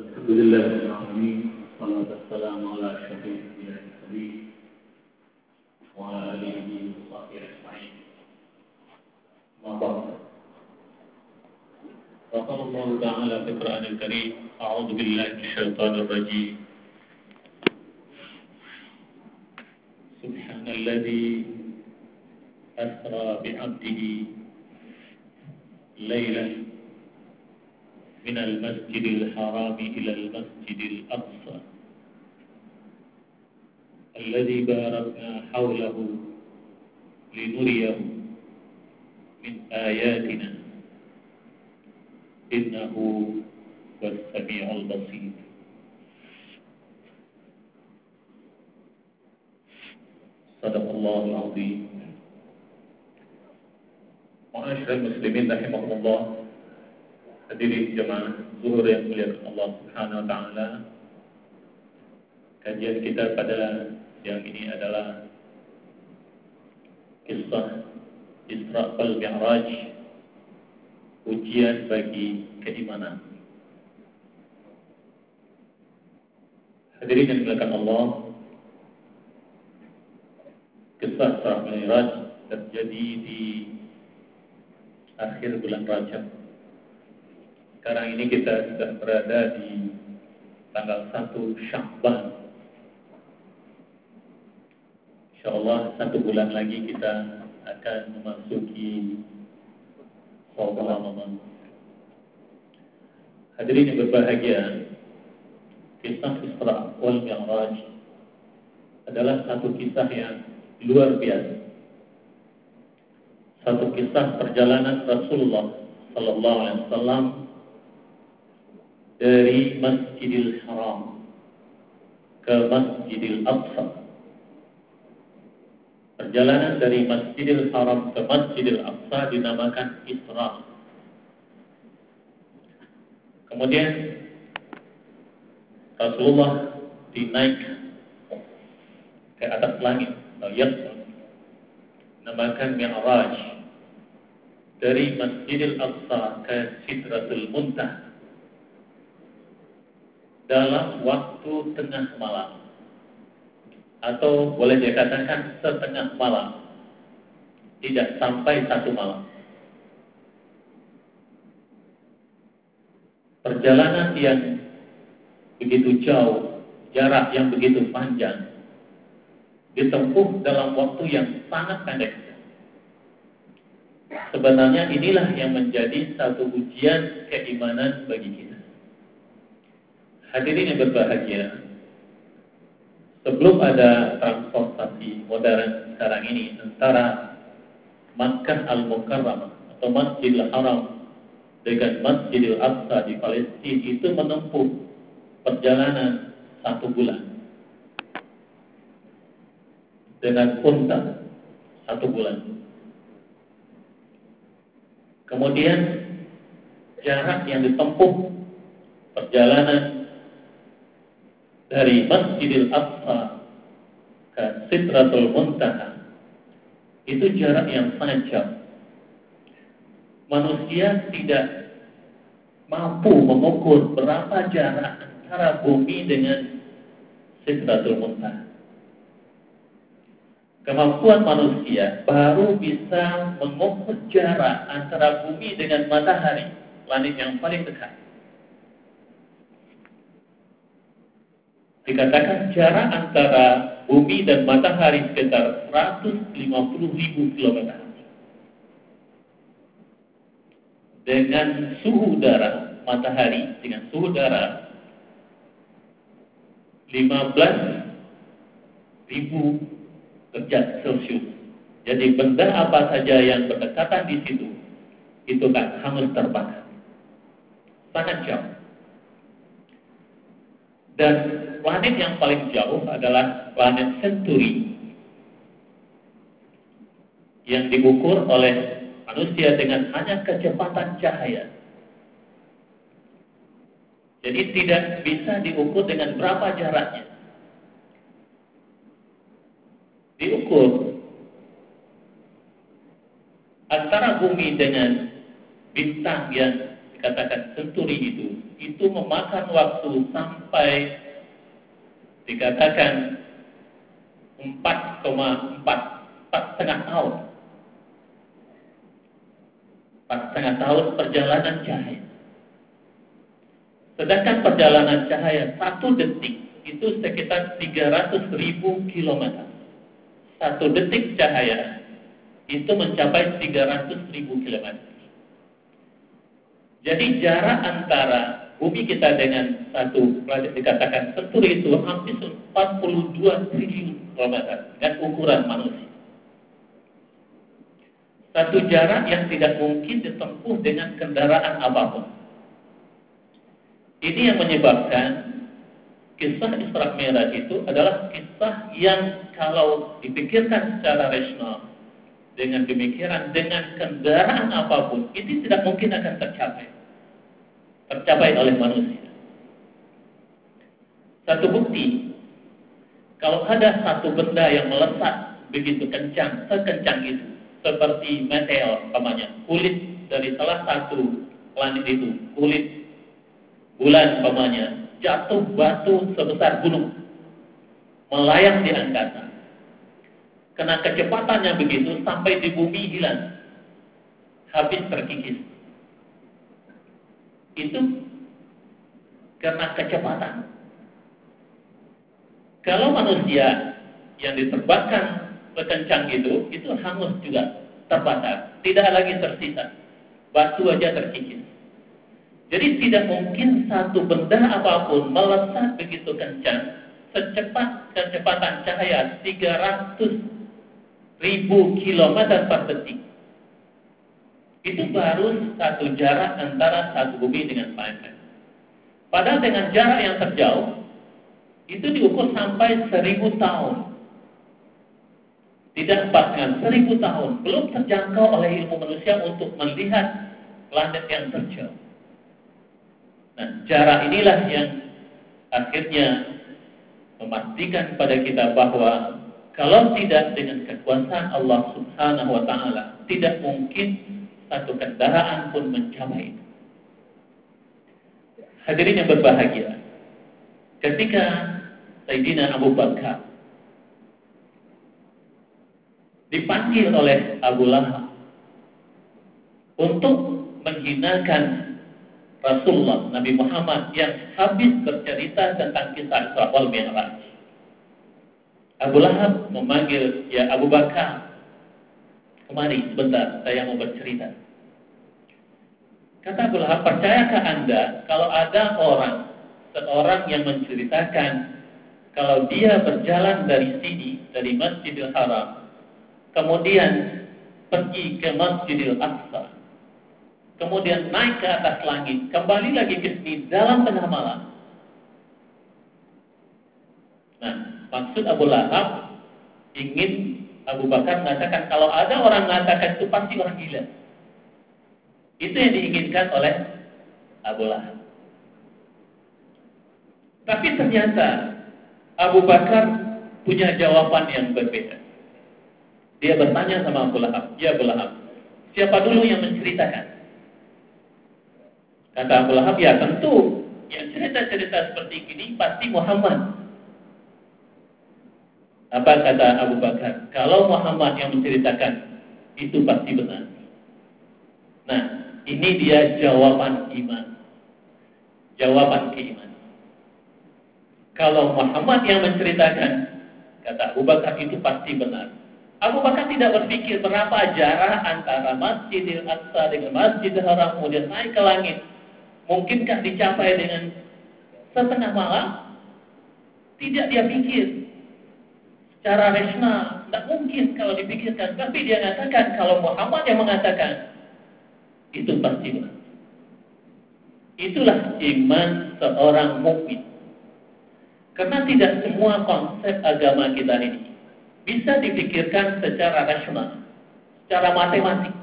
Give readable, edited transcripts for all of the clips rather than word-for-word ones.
الحمد لله رب العالمين والصلاة والسلام على أشرف الأنبياء والمرسلين وعلى آله وصحبه أجمعين. أما بعد فقال الله تعالى في القرآن الكريم: أعوذ بالله من الشيطان الرجيم. سبحان الذي أسرى بعبده ليلا من المسجد الحرام إلى المسجد الأقصى الذي باركنا حوله لنريه من آياتنا إنه هو السميع البصير. صدق الله العظيم. Ma'asyiral muslimin rahimakumullah. Hadirin jemaah zuhur yang mulia Allah Subhanahu wa taala. Kajian kita pada siang ini adalah kisah Isra wal Mi'raj, ujian bagi keimanan. Hadirin yang dimuliakan Allah, kisah Isra wal Mi'raj terjadi di akhir bulan Rajab. Sekarang ini kita sudah berada di tanggal 1 Sya'ban. InsyaAllah 1 bulan lagi kita akan memasuki Shawaal Ramadan. Hadirin yang berbahagia, kisah Isra wal Mi'raj adalah satu kisah yang luar biasa. Satu kisah perjalanan Rasulullah sallallahu alaihi wasallam dari Masjidil Haram ke Masjidil Aqsa. Perjalanan dari Masjidil Haram ke Masjidil Aqsa dinamakan Isra. Kemudian Rasulullah dinaikkan ke atas langit, dinamakan Mi'raj, dari Masjidil Aqsa ke Sidratul Muntaha dalam waktu tengah malam, atau boleh dikatakan setengah malam, tidak sampai 1 malam. Perjalanan yang begitu jauh, jarak yang begitu panjang, ditempuh dalam waktu yang sangat pendek. Sebenarnya inilah yang menjadi satu ujian keimanan bagi kita. Hadirin yang berbahagia, sebelum ada transportasi modern sekarang ini antara Makkah Al-Mukarramah atau Masjidil Haram dengan Masjidil Aqsa di Palestina, itu menempuh perjalanan 1 bulan dengan unta 1 bulan. Kemudian jarak yang ditempuh perjalanan dari Masjidil Aqsa ke Sidratul Muntaha itu jarak yang sangat jauh. Manusia tidak mampu mengukur berapa jarak antara bumi dengan Sidratul Muntaha. Kemampuan manusia baru bisa mengukur jarak antara bumi dengan matahari, planet yang paling dekat. Dikatakan jarak antara bumi dan matahari sekitar 150.000 km. Dengan suhu udara matahari, dengan suhu udara 15.000 derajat Celcius. Jadi benda apa saja yang berdekatan di situ, itu kan hangus terbakar. Sangat jauh. Dan planet yang paling jauh adalah planet Centauri, yang diukur oleh manusia dengan hanya kecepatan cahaya. Jadi tidak bisa diukur dengan berapa jaraknya. Diukur antara bumi dengan bintang yang dikatakan Centauri itu memakan waktu sampai dikatakan 4,5 tahun. 4,5 tahun perjalanan cahaya. Sedangkan perjalanan cahaya 1 detik itu sekitar 300.000 kilometer. 1 detik cahaya itu mencapai 300.000 kilometer. Jadi jarak antara bumi kita dengan satu planet dikatakan Merkuri itu hampir 42 triliun kilometer dengan ukuran manusia. Satu jarak yang tidak mungkin ditempuh dengan kendaraan apapun. Ini yang menyebabkan kisah Isra Mi'raj itu adalah kisah yang kalau dipikirkan secara rasional, dengan pemikiran, dengan kendaraan apapun, itu tidak mungkin akan tercapai oleh manusia. Satu bukti, kalau ada satu benda yang melesat begitu kencang, sekencang itu, seperti meteor, umpamanya, kulit dari salah satu planet itu, kulit bulan, umpamanya, jatuh batu sebesar gunung, melayang di angkasa. Kena kecepatannya begitu sampai di bumi hilang, habis terkikis. Itu karena kecepatan. Kalau manusia yang diterbangkan sekencang itu hangus juga, terbakar, tidak lagi tersisa, batu aja terkikis. Jadi tidak mungkin satu benda apapun melesat begitu kencang secepat kecepatan cahaya 300.000 kilometer per detik. Itu baru satu jarak antara satu bumi dengan planet. Padahal dengan jarak yang terjauh, itu diukur sampai 1.000 tahun. Tidak empat dengan 1.000 tahun. Belum terjangkau oleh ilmu manusia untuk melihat planet yang terjauh. Nah, jarak inilah yang akhirnya memastikan kepada kita bahwa kalau tidak dengan kekuasaan Allah Subhanahu wa Ta'ala, tidak mungkin satu kendaraan pun mencapai itu. Hadirin yang berbahagia, ketika Sayyidina Abu Bakar dipanggil oleh Abu Lahab untuk menghinakan Rasulullah Nabi Muhammad yang habis bercerita tentang kisah Isra wal Mi'raj, Abu Lahab memanggil, "Ya Abu Bakar, kemari sebentar, saya mau bercerita." Kata Abu Lahab, "Percayakah Anda kalau ada seorang yang menceritakan kalau dia berjalan dari sini, dari Masjidil Haram, kemudian pergi ke Masjidil Aqsa, kemudian naik ke atas langit, kembali lagi ke sini dalam tengah malam." Nah, maksud Abu Lahab ingin Abu Bakar mengatakan kalau ada orang mengatakan itu pasti orang gila. Itu yang diinginkan oleh Abu Lahab. Tapi ternyata Abu Bakar punya jawaban yang berbeda. Dia bertanya sama Abu Lahab, "Ya Abu Lahab, siapa dulu yang menceritakan?" Kata Abu Lahab, "Ya tentu, yang cerita-cerita seperti ini pasti Muhammad." Apa kata Abu Bakar? "Kalau Muhammad yang menceritakan, itu pasti benar." Nah, ini dia jawaban iman. Jawaban keimanan. Kalau Muhammad yang menceritakan, kata Abu Bakar, itu pasti benar. Abu Bakar tidak berpikir berapa jarak antara Masjidil Aqsa dengan Masjidil Haram, kemudian naik ke langit. Mungkinkah dicapai dengan setengah malam? Tidak dia pikir. Secara rasional, tidak mungkin kalau dipikirkan. Tapi dia mengatakan, kalau Muhammad yang mengatakan, itu pasti benar. Itulah iman seorang mukmin. Karena tidak semua konsep agama kita ini bisa dipikirkan secara rasional, secara matematik.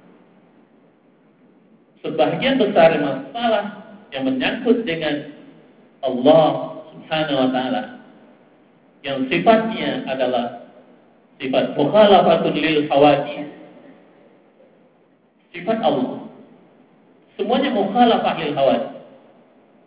Sebagian besar masalah yang menyangkut dengan Allah Subhanahu wa Ta'ala, yang sifatnya adalah sifat mukhalafatun lil hawadits, sifat Allah, semuanya mukhalafah lil hawadits.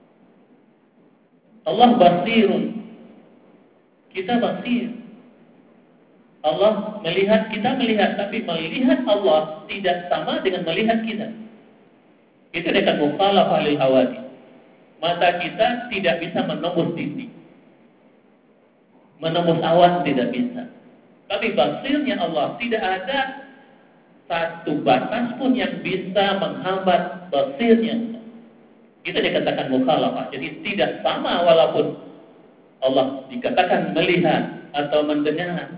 Allah basirun. Kita basir. Allah melihat, kita melihat, tapi melihat Allah tidak sama dengan melihat kita. Itu dengan mukhalafah lil hawadits. Mata kita tidak bisa menembus titik, menembus awan tidak bisa. Tapi basirnya Allah, tidak ada satu batas pun yang bisa menghambat basirnya Allah. Itu dikatakan mukhalafah. Jadi tidak sama walaupun Allah dikatakan melihat atau mendengar.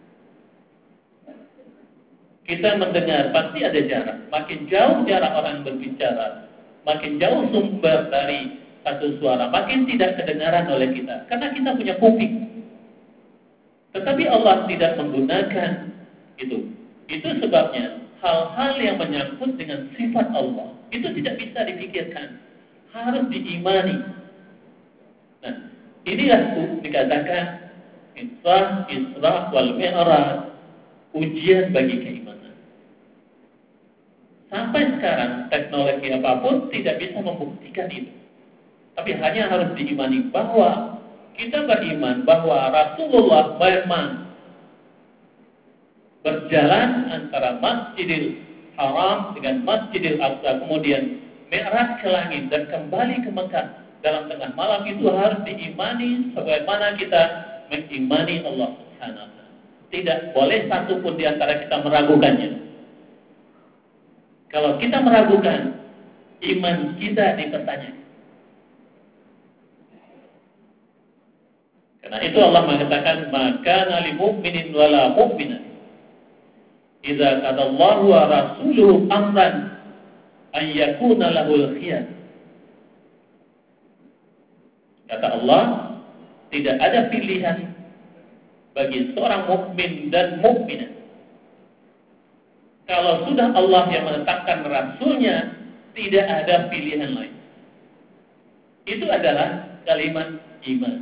Kita mendengar pasti ada jarak. Makin jauh jarak orang berbicara, makin jauh sumber dari satu suara, makin tidak kedengaran oleh kita. Karena kita punya kuping. Tetapi Allah tidak menggunakan itu. Itu sebabnya hal-hal yang menyangkut dengan sifat Allah itu tidak bisa dipikirkan, harus diimani. Nah, inilah dikatakan Isra wal Mi'raj, ujian bagi keimanan. Sampai sekarang teknologi apapun tidak bisa membuktikan itu. Tapi hanya harus diimani bahwa kita beriman bahwa Rasulullah memang berjalan antara Masjidil Haram dengan Masjidil Aqsa, kemudian Mi'raj ke langit dan kembali ke Mekah dalam tengah malam. Itu harus diimani sebagaimana kita mengimani Allah Subhanahu wa Ta'ala. Tidak boleh satu pun di antara kita meragukannya. Kalau kita meragukan, iman kita dipertanyakan. Karena itu Allah mengatakan, maka nali mu'minin wala mu'minah idza qadallahu wa rasuluhu amran an yakuna lahul khiyar. Kata Allah, tidak ada pilihan bagi seorang mukmin dan mukminah. Kalau sudah Allah yang menetapkan Rasulnya, tidak ada pilihan lain. Itu adalah kalimat iman.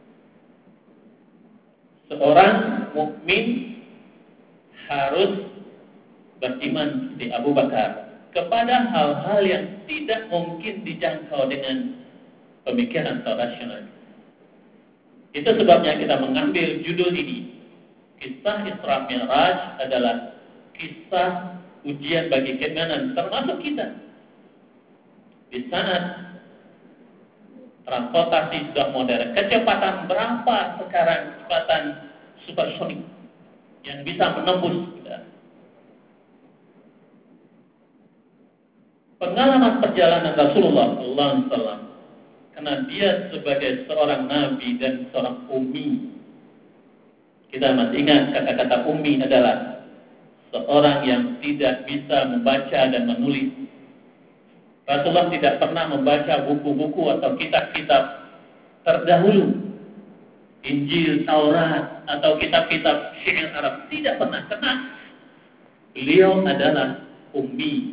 Seorang mukmin harus beriman seperti Abu Bakar kepada hal-hal yang tidak mungkin dijangkau dengan pemikiran atau rasional. Itu sebabnya kita mengambil judul ini. Kisah Isra Mi'raj adalah kisah ujian bagi keimanan, termasuk kita. Di saat transportasi sudah modern, kecepatan berapa sekarang kecepatan supersonik yang bisa menembus kita? Pengalaman perjalanan Rasulullah SAW, karena dia sebagai seorang nabi dan seorang ummi. Kita masih ingat kata-kata ummi adalah seorang yang tidak bisa membaca dan menulis. Rasulullah tidak pernah membaca buku-buku atau kitab-kitab terdahulu, Injil, Taurat, atau kitab-kitab syair Arab. Tidak pernah, karena beliau adalah ummi.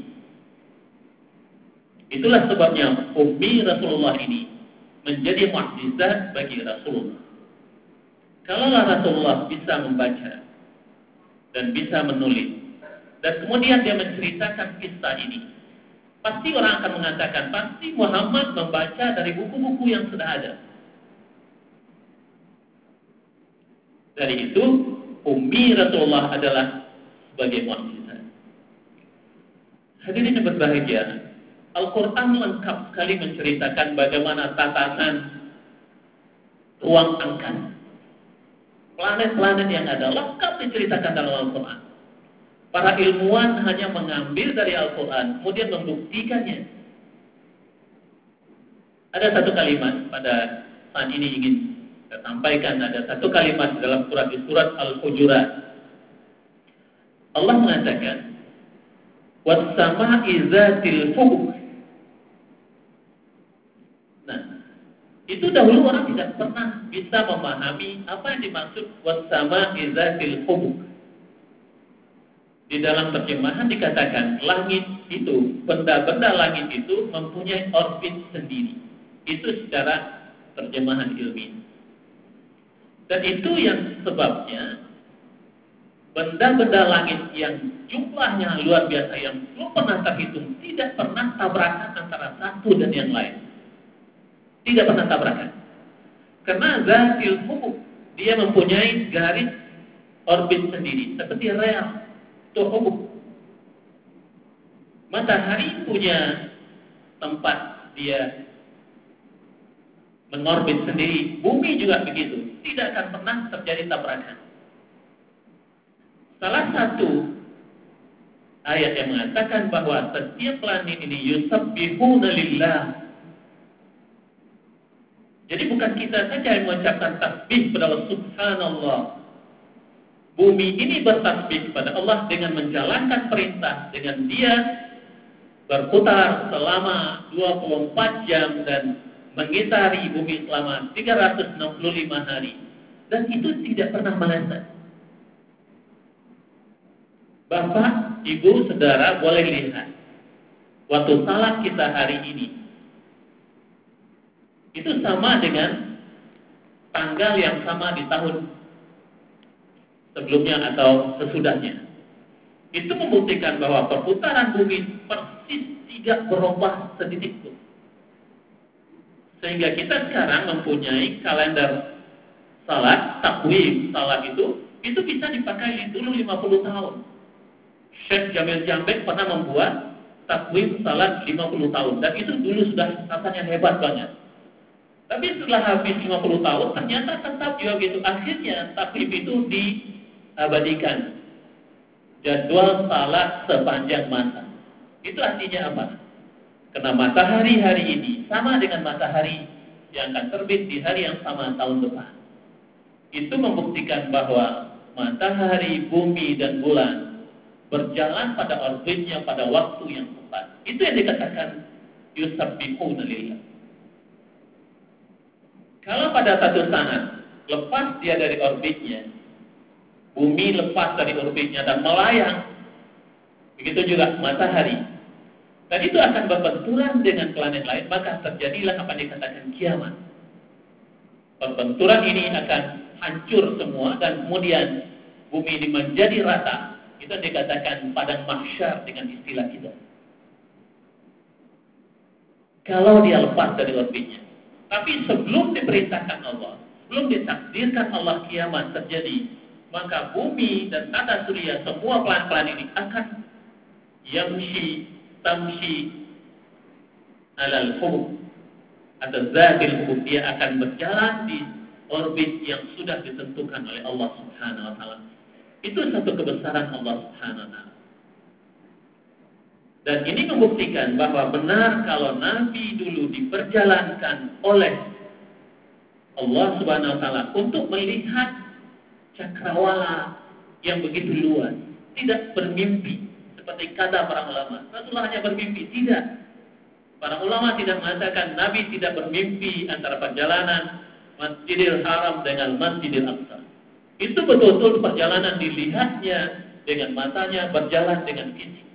Itulah sebabnya ummi Rasulullah ini menjadi mukjizat bagi Rasulullah. Kalaulah Rasulullah bisa membaca dan bisa menulis, dan kemudian dia menceritakan kisah ini, pasti orang akan mengatakan, pasti Muhammad membaca dari buku-buku yang sudah ada. Dari itu, ummi Rasulullah adalah sebagai mukjizat. Hadirin yang berbahagia, Al-Quran lengkap sekali menceritakan bagaimana tatanan ruang angkasa. Planet-planet yang ada lengkap diceritakan dalam Al-Quran. Para ilmuwan hanya mengambil dari Al-Quran, kemudian membuktikannya. Ada satu kalimat pada saat ini ingin saya sampaikan. Ada satu kalimat dalam surat Al-Hujurat. Allah mengatakan, "Was-sama'i dzatil hubuq." Nah, itu dahulu orang tidak pernah bisa memahami apa yang dimaksud was-sama'i dzatil hubuq. Di dalam terjemahan dikatakan langit itu, benda-benda langit itu mempunyai orbit sendiri. Itu secara terjemahan ilmiah. Dan itu yang sebabnya benda-benda langit yang jumlahnya luar biasa, yang belum pernah terhitung, tidak pernah tabrakan antara satu dan yang lain. Tidak pernah tabrakan. Karena zatil hubub, dia mempunyai garis orbit sendiri, seperti rel, itu hubub. Matahari punya tempat dia mengorbit sendiri, bumi juga begitu, tidak akan pernah terjadi tabrakan. Salah satu ayat yang mengatakan bahwa setiap planet ini yusabbihuna lillah. Jadi bukan kita saja yang mengucapkan tasbih kepada Allah, subhanallah. Bumi ini bertasbih kepada Allah dengan menjalankan perintah, dengan dia berputar selama 24 jam dan mengitari bumi selama 365 hari. Dan itu tidak pernah meleset. Bapak, Ibu, Saudara boleh lihat waktu salat kita hari ini itu sama dengan tanggal yang sama di tahun sebelumnya atau sesudahnya. Itu membuktikan bahwa perputaran bumi persis tidak berubah setitik pun. Sehingga kita sekarang mempunyai kalender salat, takwim salat itu bisa dipakai dulu 50 tahun. Syekh Jamil Jambek pernah membuat takwim salat 50 tahun. Dan itu dulu sudah rasanya hebat banget. Tapi setelah habis 50 tahun, ternyata tetap juga gitu. Akhirnya takwim itu diabadikan. Jadwal salat sepanjang masa. Itu artinya apa? Karena matahari hari ini sama dengan matahari yang akan terbit di hari yang sama tahun depan. Itu membuktikan bahwa matahari, bumi, dan bulan berjalan pada orbitnya pada waktu yang tepat. Itu yang dikatakan yusabbihuna lillah. Kalau pada satu saat lepas dia dari orbitnya, bumi lepas dari orbitnya dan melayang, begitu juga matahari, dan itu akan berbenturan dengan planet lain, maka terjadilah apa yang dikatakan kiamat. Perbenturan ini akan hancur semua dan kemudian bumi ini menjadi rata. Itu dikatakan padang mahsyar dengan istilah kita. Kalau dia lepas dari orbitnya. Tapi sebelum diperintahkan Allah, sebelum ditakdirkan Allah kiamat terjadi, maka bumi dan tata surya semua planet-planet ini akan tamshi alal hubub atau zatil hubub, dia akan berjalan di orbit yang sudah ditentukan oleh Allah Subhanahu wa taala. Itu satu kebesaran Allah Subhanahu wa taala. Dan ini membuktikan bahwa benar kalau Nabi dulu diperjalankan oleh Allah Subhanahu wa taala untuk melihat cakrawala yang begitu luas, tidak bermimpi seperti kata para ulama. Rasulullah hanya bermimpi, tidak. Para ulama tidak mengatakan Nabi tidak bermimpi antara perjalanan Masjidil Haram dengan Masjidil Aqsa. Itu betul-betul perjalanan dilihatnya dengan matanya, berjalan dengan fisik.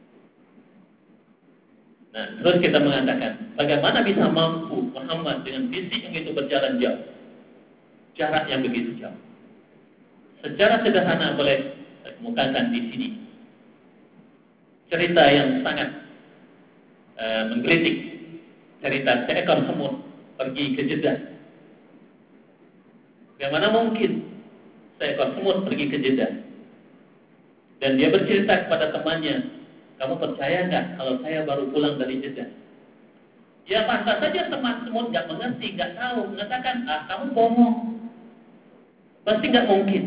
Nah, terus kita mengatakan, bagaimana bisa mampu Muhammad dengan fisik yang itu berjalan jauh, jarak yang begitu jauh. Secara sederhana boleh saya kemukakan di sini cerita yang sangat menggelitik, cerita seekor semut pergi ke Jeddah. Bagaimana mungkin seekor semut pergi ke Jeddah? Dan dia bercerita kepada temannya, kamu percaya nggak kalau saya baru pulang dari Jeddah? Ya pantas saja teman semut nggak mengerti, nggak tahu, mengatakan, kamu bohong, pasti nggak mungkin.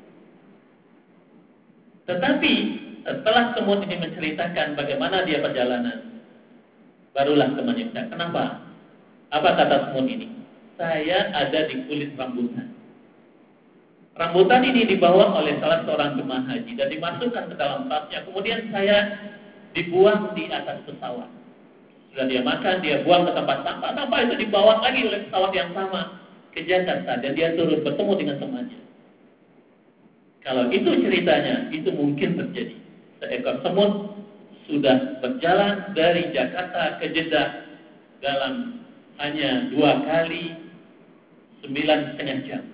Tetapi setelah semut ini menceritakan bagaimana dia perjalanan, barulah temannya bilang, kenapa? Apa kata semut ini? Saya ada di kulit rambutan. Rambutan ini dibawa oleh salah seorang jemaah haji dan dimasukkan ke dalam tasnya. Kemudian saya dibuang di atas pesawat. Setelah dia makan, dia buang ke tempat sampah. Sampah itu dibawa lagi oleh pesawat yang sama ke Jakarta dan dia turun bertemu dengan temannya. Kalau itu ceritanya, itu mungkin terjadi. Seekor semut sudah berjalan dari Jakarta ke Jeddah dalam hanya 2 kali 9,5 jam.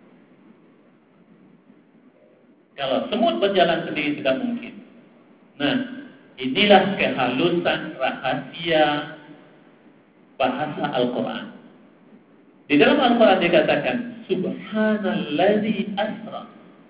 Kalau semut berjalan sendiri tidak mungkin. Nah, inilah kehalusan rahasia bahasa Al-Quran. Di dalam Al-Quran dikatakan, Subhanalladzi asra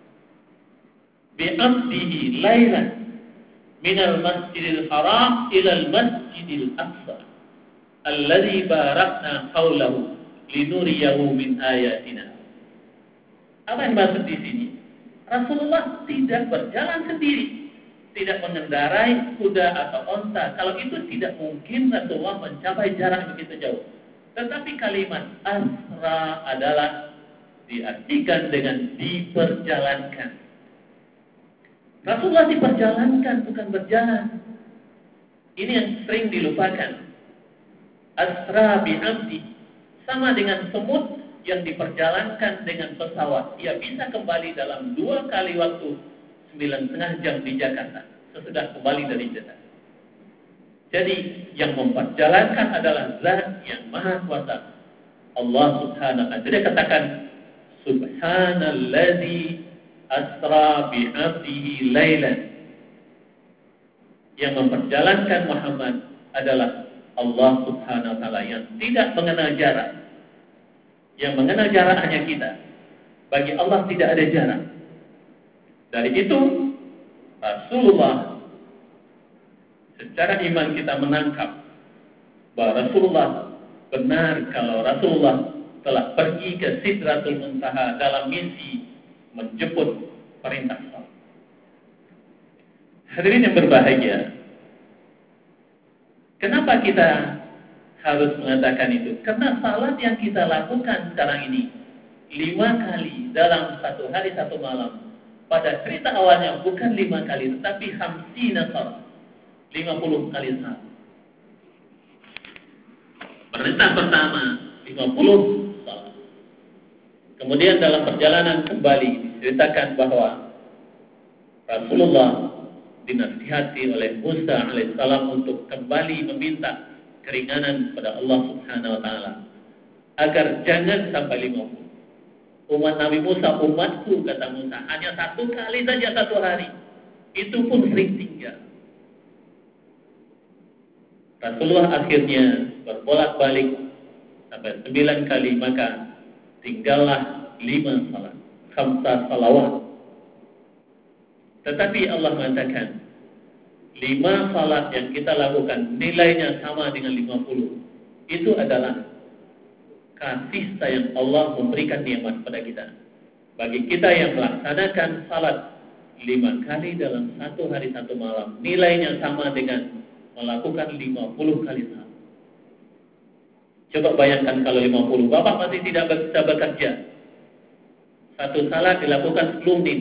bi'abdihi laylan minal masjidil haram ilal masjidil aqsa alladzi barakna haulahu linuriyahu min ayatina. Apa yang maksud di sini? Rasulullah tidak berjalan sendiri, tidak mengendarai kuda atau onta. Kalau itu tidak mungkin Rasulullah mencapai jarak begitu jauh. Tetapi kalimat asra adalah diartikan dengan diperjalankan. Rasulullah diperjalankan, bukan berjalan. Ini yang sering dilupakan. Asra bi'abdi sama dengan semut yang diperjalankan dengan pesawat. Ia bisa kembali dalam 2 kali waktu 9,5 jam di Jakarta sesudah kembali dari Jeddah. Jadi yang memperjalankan adalah Zat yang Maha Kuasa, Allah Subhanahu wa ta'ala. Jadi katakan Subhanalladzi asra bi'abdihi laylan. Yang memperjalankan Muhammad adalah Allah Subhanahu wa ta'ala yang tidak mengenal jarak. Yang mengenal jarak hanya kita. Bagi Allah tidak ada jarak. Dari itu Rasulullah, secara iman kita menangkap bahwa Rasulullah benar kalau Rasulullah telah pergi ke Sidratul Muntaha dalam misi menjemput perintah salat. Hadirin yang berbahagia, kenapa kita harus mengatakan itu? Karena salat yang kita lakukan sekarang ini 5 kali dalam 1 hari 1 malam. Pada cerita awalnya bukan 5 kali, tetapi 50 salat, 50 kali salat. Perintah pertama 50 salat. Kemudian dalam perjalanan kembali diceritakan bahwa Rasulullah dinasihati oleh Musa alaihissalam untuk kembali meminta keringanan kepada Allah Subhanahu wa ta'ala agar jangan sampai 50. Umat Nabi Musa, umatku, kata Musa, hanya 1 kali saja 1 hari. Itu pun sering tinggal. Rasulullah akhirnya berbolak-balik sampai 9 kali, maka tinggallah 5 salat, 5 salawat. Tetapi Allah mengatakan 5 salat yang kita lakukan nilainya sama dengan 50. Itu adalah kasih sayang Allah memberikan nikmat kepada kita. Bagi kita yang melaksanakan salat 5 kali dalam 1 hari 1 malam, nilainya sama dengan melakukan 50 kali salat. Coba bayangkan kalau 50, Bapak masih tidak bisa bekerja. 1 salat dilakukan 10 menit.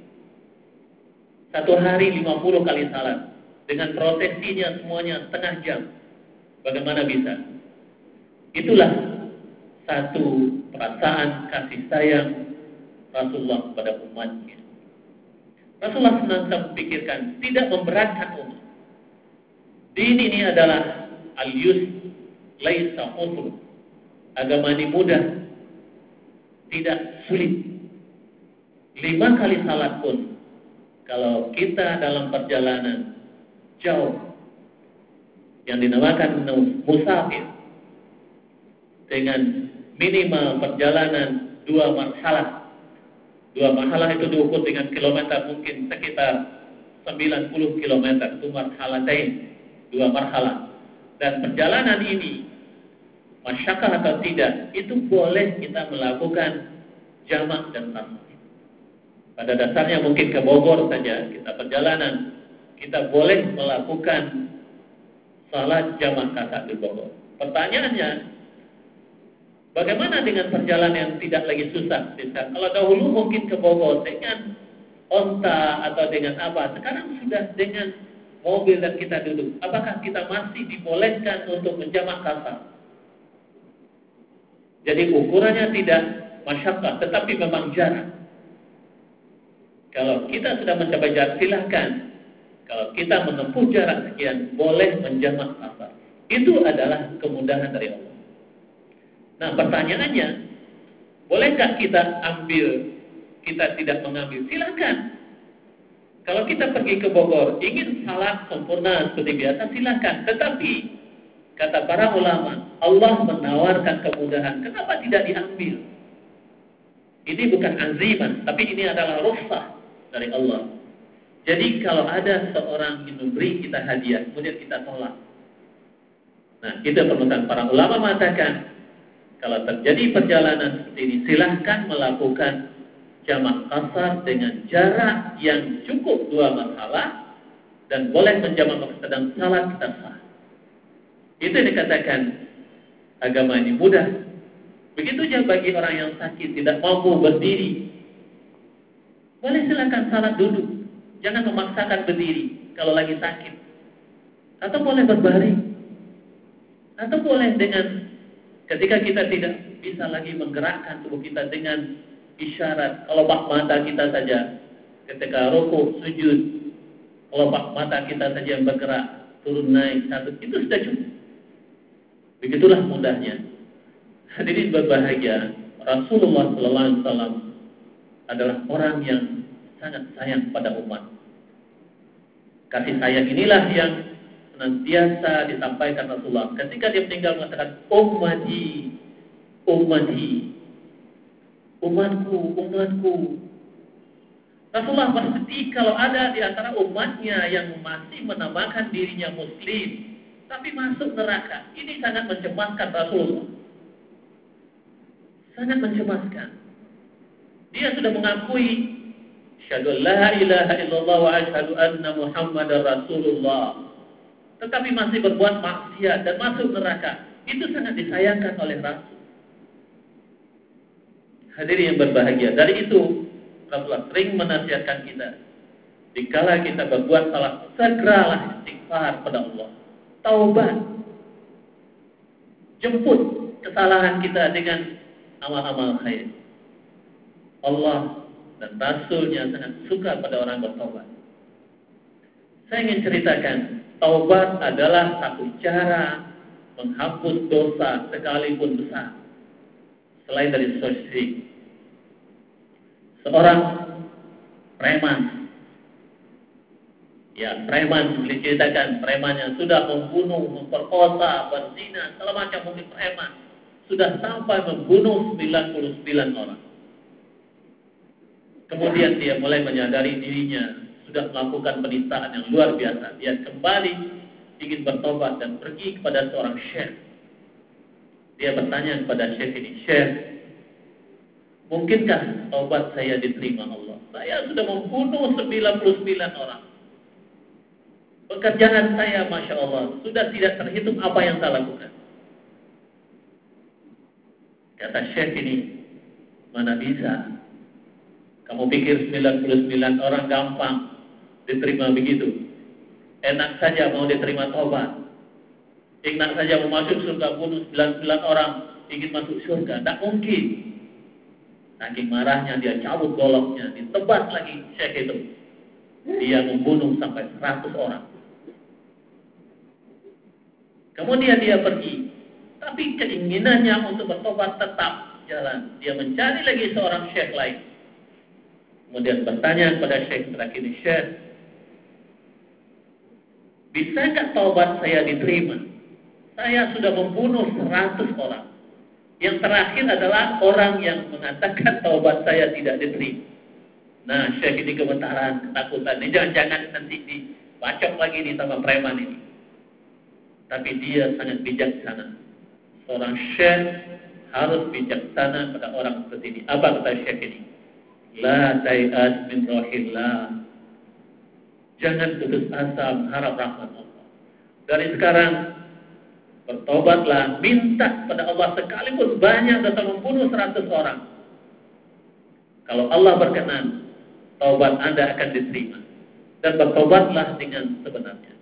1 hari 50 kali salat. Dengan prosesinya semuanya setengah jam. Bagaimana bisa? Itulah satu perasaan kasih sayang Rasulullah kepada umatnya. Rasulullah senantiasa memikirkan, tidak memberatkan umat. Din ini adalah al-yusr laisa usr. Agama ini mudah, tidak sulit. 5 kali salat pun, kalau kita dalam perjalanan jauh yang dinamakan musafir dengan minimal perjalanan 2 marhalah. 2 marhalah itu diukur dengan kilometer, mungkin sekitar 90 kilometer. Itu marhalatain, 2 marhalah. Dan perjalanan ini, masyakkah atau tidak, itu boleh kita melakukan jamak dan tasbih. Pada dasarnya mungkin ke Bogor saja kita perjalanan, kita boleh melakukan salat jamak tasbih di Bogor. Pertanyaannya, bagaimana dengan perjalanan yang tidak lagi susah? Kalau dahulu mungkin ke Bogor dengan onta atau dengan apa, sekarang sudah dengan mobil dan kita duduk. Apakah kita masih dibolehkan untuk menjamak kasar? Jadi ukurannya tidak masyakkah, tetapi memang jarak. Kalau kita sudah mencapai jarak, silahkan. Kalau kita menempuh jarak sekian, boleh menjamak kasar. Itu adalah kemudahan dari Allah. Nah, pertanyaannya, bolehkah kita tidak mengambil? Silakan. Kalau kita pergi ke Bogor, ingin salat sempurna seperti biasa, silakan. Tetapi, Kata para ulama, Allah menawarkan kemudahan. Kenapa tidak diambil? Ini bukan azimah, tapi ini adalah rukhsah dari Allah. Jadi kalau ada seorang yang memberi kita hadiah, kemudian kita tolak. Nah, itu permintaan para ulama mengatakan, kalau terjadi perjalanan seperti ini, silahkan melakukan jamak qasar dengan jarak yang cukup 2 marhalah dan boleh menjamak sedang salat kita sah. Itu yang dikatakan agama ini mudah. Begitu juga bagi orang yang sakit tidak mampu berdiri, boleh silakan salat duduk, jangan memaksakan berdiri kalau lagi sakit. Atau boleh berbaring, atau boleh dengan ketika kita tidak bisa lagi menggerakkan tubuh kita dengan isyarat, kelopak mata kita saja ketika rukuk, sujud, kelopak mata kita saja yang bergerak, turun naik, satu, itu sudah cukup. Begitulah mudahnya. Hadirin berbahagia, Rasulullah SAW adalah orang yang sangat sayang pada umat. Kasih sayang inilah yang senantiasa disampaikan Rasulullah. Ketika dia meninggal mengatakan, ummati, ummati, umatku, umatku. Rasulullah bersedih kalau ada di antara umatnya yang masih menamakan dirinya muslim, tapi masuk neraka. Ini sangat mencemaskan Rasulullah. Sangat mencemaskan. Dia sudah mengakui asyhadu la ilaha illallah wa asyhadu anna Muhammadar Rasulullah, tetapi masih berbuat maksiat dan masuk neraka. Itu sangat disayangkan oleh Rasul. Hadirin yang berbahagia, dari itu Rasulullah sering menasihatkan kita, dikala kita berbuat salah, segeralah istighfar pada Allah, taubat, jemput kesalahan kita dengan amal-amal khair. Allah dan Rasulnya sangat suka pada orang bertaubat. Saya ingin ceritakan, taubat adalah satu cara menghapus dosa sekalipun besar. Selain dari syirik, seorang preman, ya preman diceritakan, preman yang sudah membunuh, memperkosa, berzina, segala macam mungkin preman, sudah sampai membunuh 99 orang. Kemudian dia mulai menyadari dirinya sudah melakukan penistaan yang luar biasa. Dia kembali ingin bertobat dan pergi kepada seorang syekh. Dia bertanya kepada syekh ini, "Syekh, mungkinkah taubat saya diterima Allah? Saya sudah membunuh 99 orang. Pekerjaan saya, Masya Allah, sudah tidak terhitung apa yang saya lakukan." Kata syekh ini, "Mana bisa? Kamu pikir 99 orang gampang diterima begitu? Enak saja mau diterima taubat. Enak saja mau masuk surga, bunuh 99 orang, ingin masuk surga. Tak mungkin." Saking marahnya dia cabut goloknya, ditebas lagi syekh itu. Dia membunuh sampai 100 orang. Kemudian dia pergi. Tapi keinginannya untuk bertobat tetap jalan. Dia mencari lagi seorang syekh lain. Kemudian bertanya kepada syekh terakhir ini, "Syekh, bisakah taubat saya diterima? Saya sudah membunuh 100 orang. Yang terakhir adalah orang yang mengatakan taubat saya tidak diterima." Nah, syekh ini gemetaran, ketakutan. Ini jangan-jangan nanti dibacok lagi nih sama preman ini. Tapi dia sangat bijaksana. Seorang syekh harus bijaksana pada orang seperti ini. Apa kata syekh ini? La tai'as min rohillah. Jangan putus asa mengharap rahmat Allah. Dari sekarang bertobatlah, minta pada Allah sekalipun banyak dosa membunuh 100 orang. Kalau Allah berkenan, taubat Anda akan diterima. Dan bertobatlah dengan sebenarnya.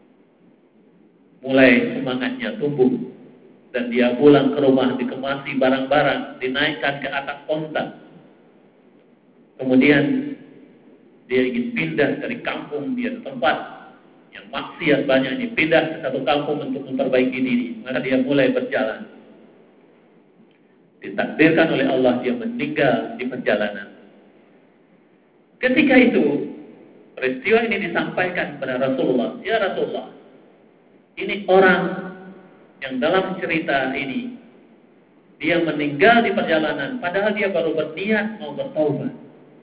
Mulai semangatnya tumbuh. Dan dia pulang ke rumah, dikemasi barang-barang, dinaikkan ke atas onta. Kemudian dia ingin pindah dari kampung dia ke tempat yang maksiat banyak ini, pindah ke satu kampung untuk memperbaiki diri. Maka dia mulai berjalan. Ditakdirkan oleh Allah dia meninggal di perjalanan. Ketika itu peristiwa ini disampaikan kepada Rasulullah. "Ya Rasulullah, ini orang yang dalam cerita ini dia meninggal di perjalanan padahal dia baru berniat mau bertaubat.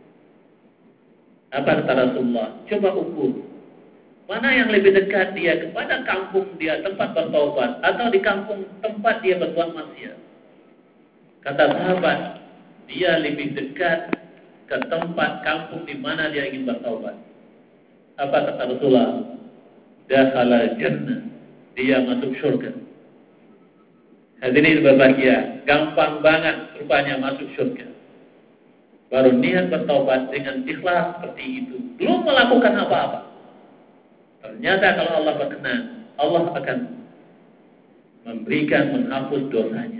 Apa kata Rasulullah? Coba ukur. Mana yang lebih dekat dia kepada kampung dia tempat bertaubat atau di kampung tempat dia berbuat maksiat? Kata sahabat, dia lebih dekat ke tempat kampung di mana dia ingin bertaubat. Apa kata Rasulullah? Dakhala jannah. Dia masuk surga. Hadirin berbahagia, gampang banget rupanya masuk surga. Baru niat bertaubat dengan ikhlas seperti itu, belum melakukan apa-apa. Ternyata kalau Allah berkenan, Allah akan memberikan menghapus dosanya.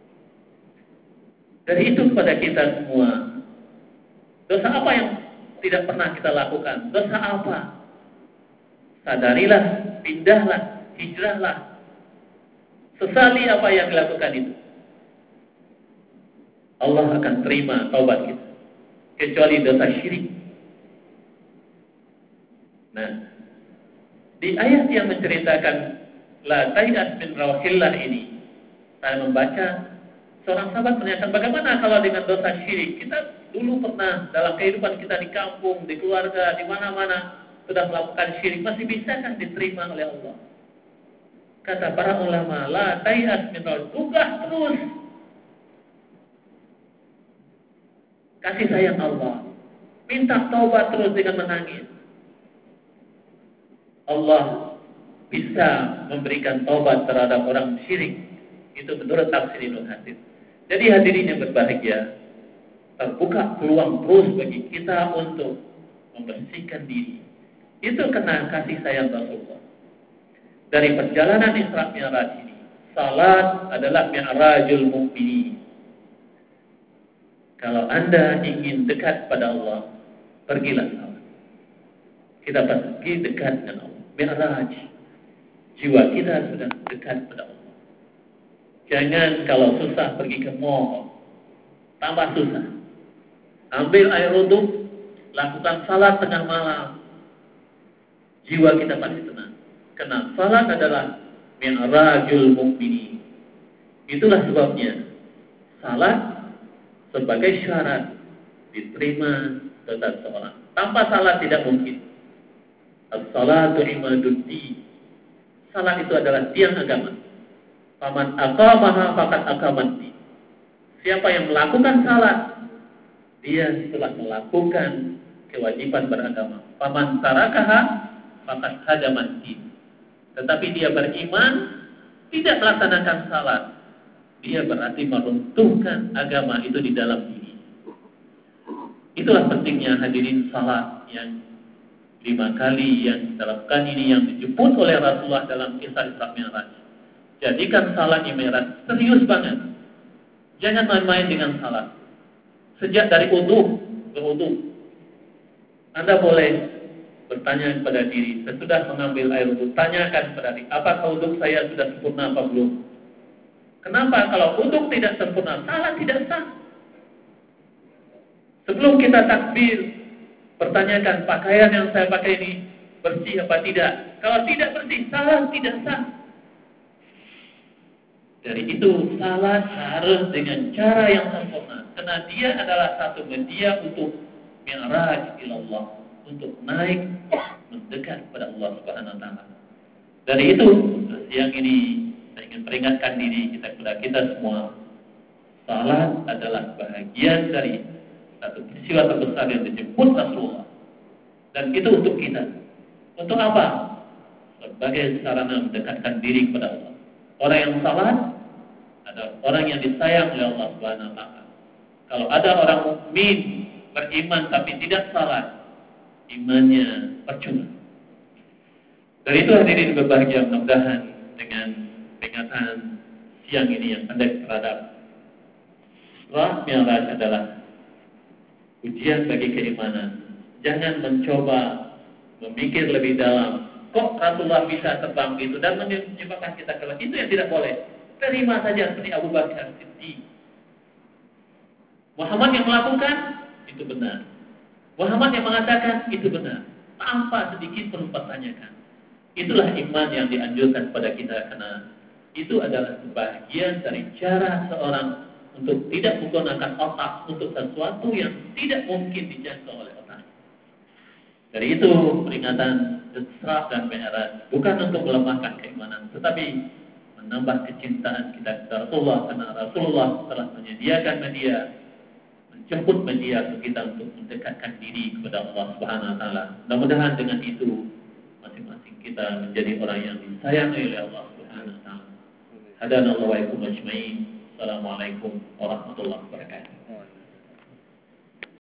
Dari itu kepada kita semua, dosa apa yang tidak pernah kita lakukan? Dosa apa? Sadarilah, pindahlah, hijrahlah. Sesali apa yang dilakukan itu. Allah akan terima taubat kita. Kecuali dosa syirik. Nah, di ayat yang menceritakan la tai'as min rawhillah ini, saya membaca seorang sahabat menanyakan bagaimana kalau dengan dosa syirik. Kita dulu pernah dalam kehidupan kita di kampung, di keluarga, di mana-mana sudah melakukan syirik, masih bisakah diterima oleh Allah? Kata para ulama, la tai'as min rawhillah, tugas terus. Kasih sayang Allah, minta taubat terus dengan menangis. Allah bisa memberikan taubat terhadap orang syirik. Itu menurut tafsir Ibnu Katsir. Jadi hadirin yang berbahagia, terbuka peluang terus bagi kita untuk membersihkan diri. Itu kena kasih sayang Rasulullah. Dari perjalanan Isra Mi'raj ini, salat adalah mi'rajul mukminin. Kalau Anda ingin dekat pada Allah, pergilah salat. Kita pergi dekat dengan Allah. Mi'raj. Jiwa kita sudah dekat pada Allah. Jangan kalau susah pergi ke mall. Tambah susah. Ambil air wudhu, lakukan salat tengah malam. Jiwa kita pasti tenang. Karena salat adalah mi'rajul mukminin. Itulah sebabnya salat sebagai syarat diterima dosa seorang. Tanpa salat tidak mungkin. As-salatu imaduddin. Salat itu adalah tiang agama. Faman aqamaha faqad aqamad-din. Siapa yang melakukan salat, dia telah melakukan kewajiban beragama. Faman tarakaha faqad hadamad-din. Tetapi dia beriman, tidak melaksanakan salat, dia berarti meruntuhkan agama itu di dalam diri. Itulah pentingnya hadirin salat yang 5 kali yang dilakukan ini yang dijemput oleh Rasulullah dalam kisah Isra Mi'raj. Jadikan salat Mi'raj serius banget. Jangan main-main dengan salat. Sejak dari wudu ke wudu. Anda boleh bertanya kepada diri, sesudah mengambil air wudu, tanyakan kepada diri, apakah wudu saya sudah sempurna apa belum? Kenapa kalau wudu tidak sempurna, salat tidak sah? Sebelum kita takbir, pertanyakan pakaian yang saya pakai ini bersih apa tidak. Kalau tidak bersih, salat tidak sah. Dari itu, salat harus dengan cara yang sempurna. Karena dia adalah satu media untuk mi'raj ilallah, untuk naik mendekat kepada Allah Subhanahu wa taala. Dari itu, siang ini saya ingin peringatkan diri kita semua. Salat adalah bahagian dari satu peristiwa terbesar yang dijemput Rasulullah. Dan itu untuk kita. Untuk apa? Sebagai sarana mendekatkan diri kepada Allah. Orang yang salat adalah orang yang disayang oleh Allah Subhanahu wa taala. Kalau ada orang mukmin beriman tapi tidak salat, imannya percuma. Dari itu hadirin berbahagia, mudah-mudahan dengan peringatan siang ini yang pendek terhadap Isra Mi'raj adalah ujian bagi keimanan. Jangan mencoba memikir lebih dalam. Kok Rasulullah bisa terbang gitu dan menyebabkan kita keluar? Itu yang tidak boleh. Terima saja seperti Abu Bakar Siddiq. Muhammad yang melakukan itu benar. Muhammad yang mengatakan itu benar. Tanpa sedikit pun pertanyakan. Itulah iman yang dianjurkan kepada kita, karena itu adalah sebagian dari cara seorang untuk tidak menggunakan otak untuk sesuatu yang tidak mungkin dijangkau oleh otak. Dari itu peringatan Isra dan Mi'raj bukan untuk melemahkan keimanan, tetapi menambah kecintaan kita kepada Rasulullah, karena Rasulullah telah menyediakan media, menjemput media untuk kita untuk mendekatkan diri kepada Allah Subhanahu Wa Taala. Mudah-mudahan dengan itu masing-masing kita menjadi orang yang disayangi oleh Allah Subhanahu Wa Taala. Hadanallahu wa iyyakum ajmain. Assalamualaikum warahmatullahi wabarakatuh.